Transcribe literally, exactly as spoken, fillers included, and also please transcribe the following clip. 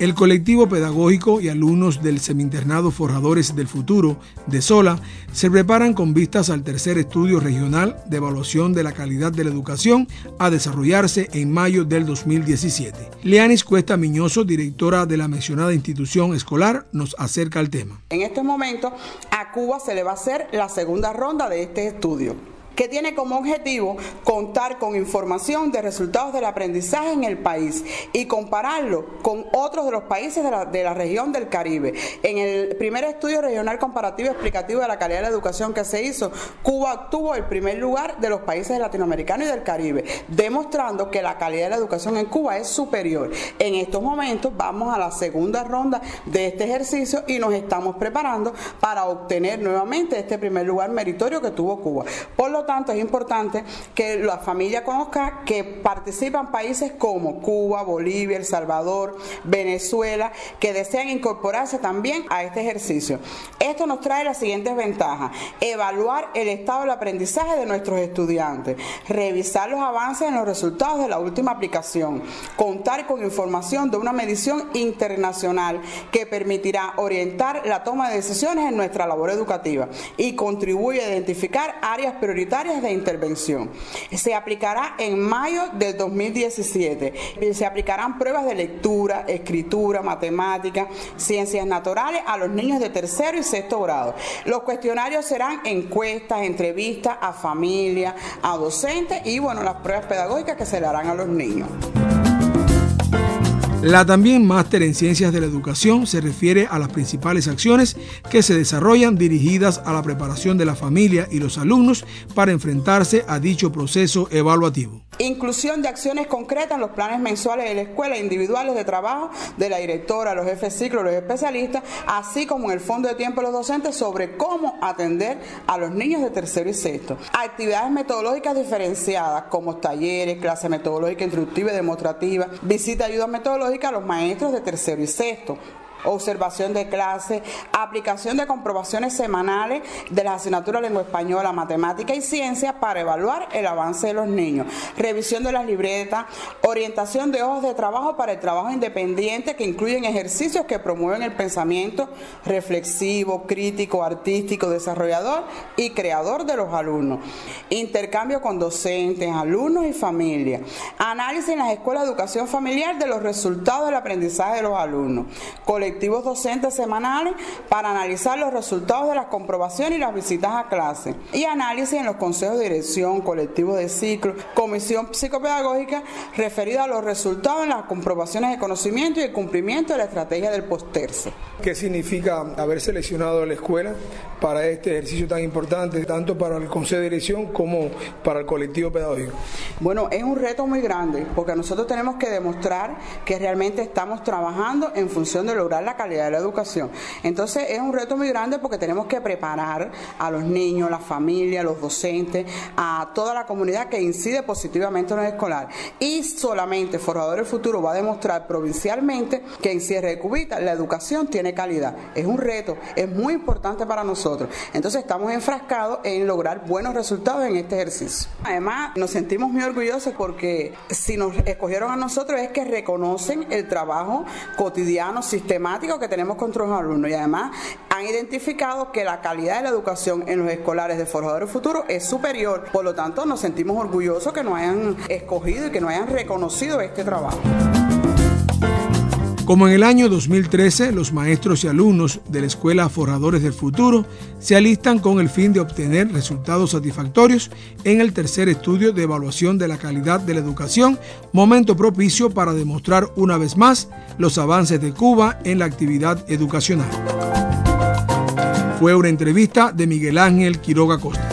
El colectivo pedagógico y alumnos del Semi-Internado Forjadores del Futuro de Sola se preparan con vistas al tercer estudio regional de evaluación de la calidad de la educación a desarrollarse en mayo del dos mil diecisiete. Leanis Cuesta Miñoso, directora de la mencionada institución escolar, nos acerca al tema. En este momento a Cuba se le va a hacer la segunda ronda de este estudio, que tiene como objetivo contar con información de resultados del aprendizaje en el país y compararlo con otros de los países de la, de la región del Caribe. En el primer estudio regional comparativo explicativo de la calidad de la educación que se hizo, Cuba obtuvo el primer lugar de los países latinoamericanos y del Caribe, demostrando que la calidad de la educación en Cuba es superior. En estos momentos vamos a la segunda ronda de este ejercicio y nos estamos preparando para obtener nuevamente este primer lugar meritorio que tuvo Cuba. Por lo Por lo tanto, es importante que la familia conozca que participan países como Cuba, Bolivia, El Salvador, Venezuela, que desean incorporarse también a este ejercicio. Esto nos trae las siguientes ventajas: evaluar el estado del aprendizaje de nuestros estudiantes, revisar los avances en los resultados de la última aplicación, contar con información de una medición internacional que permitirá orientar la toma de decisiones en nuestra labor educativa y contribuye a identificar áreas prioritarias de intervención. Se aplicará en mayo del dos mil diecisiete. Se aplicarán pruebas de lectura, escritura, matemáticas, ciencias naturales a los niños de tercero y sexto grado. Los cuestionarios serán encuestas, entrevistas a familia, a docentes y bueno, las pruebas pedagógicas que se le harán a los niños. La también máster en Ciencias de la Educación se refiere a las principales acciones que se desarrollan dirigidas a la preparación de la familia y los alumnos para enfrentarse a dicho proceso evaluativo. Inclusión de acciones concretas en los planes mensuales de la escuela, individuales de trabajo de la directora, los jefes de ciclo, los especialistas, así como en el fondo de tiempo de los docentes sobre cómo atender a los niños de tercero y sexto. Actividades metodológicas diferenciadas como talleres, clase metodológica instructiva y demostrativa, visita ayuda metodológica a los maestros de tercero y sexto, observación de clase, aplicación de comprobaciones semanales de las asignaturas de lengua española, matemática y ciencia para evaluar el avance de los niños, revisión de las libretas, orientación de hojas de trabajo para el trabajo independiente que incluyen ejercicios que promueven el pensamiento reflexivo, crítico, artístico, desarrollador y creador de los alumnos, intercambio con docentes, alumnos y familia, análisis en las escuelas de educación familiar de los resultados del aprendizaje de los alumnos, colectivos docentes semanales para analizar los resultados de las comprobaciones y las visitas a clase, y análisis en los consejos de dirección, colectivos de ciclo, comisión psicopedagógica referida a los resultados en las comprobaciones de conocimiento y el cumplimiento de la estrategia del posterse. ¿Qué significa haber seleccionado a la escuela para este ejercicio tan importante, tanto para el consejo de dirección como para el colectivo pedagógico? Bueno, es un reto muy grande porque nosotros tenemos que demostrar que realmente estamos trabajando en función de lograr la calidad de la educación. Entonces es un reto muy grande porque tenemos que preparar a los niños, la familia, los docentes, a toda la comunidad que incide positivamente en el escolar. Y solamente Forjadores del Futuro va a demostrar provincialmente que en Sierra de Cubita la educación tiene calidad. Es un reto, es muy importante para nosotros. Entonces estamos enfrascados en lograr buenos resultados en este ejercicio. Además, nos sentimos muy orgullosos porque si nos escogieron a nosotros es que reconocen el trabajo cotidiano, sistemático que tenemos con nuestros alumnos, y además han identificado que la calidad de la educación en los escolares de Forjadores del Futuro es superior. Por lo tanto, nos sentimos orgullosos que nos hayan escogido y que nos hayan reconocido este trabajo. Como en el año dos mil trece, los maestros y alumnos de la Escuela Forjadores del Futuro se alistan con el fin de obtener resultados satisfactorios en el tercer estudio de evaluación de la calidad de la educación, momento propicio para demostrar una vez más los avances de Cuba en la actividad educacional. Fue una entrevista de Miguel Ángel Quiroga Costa.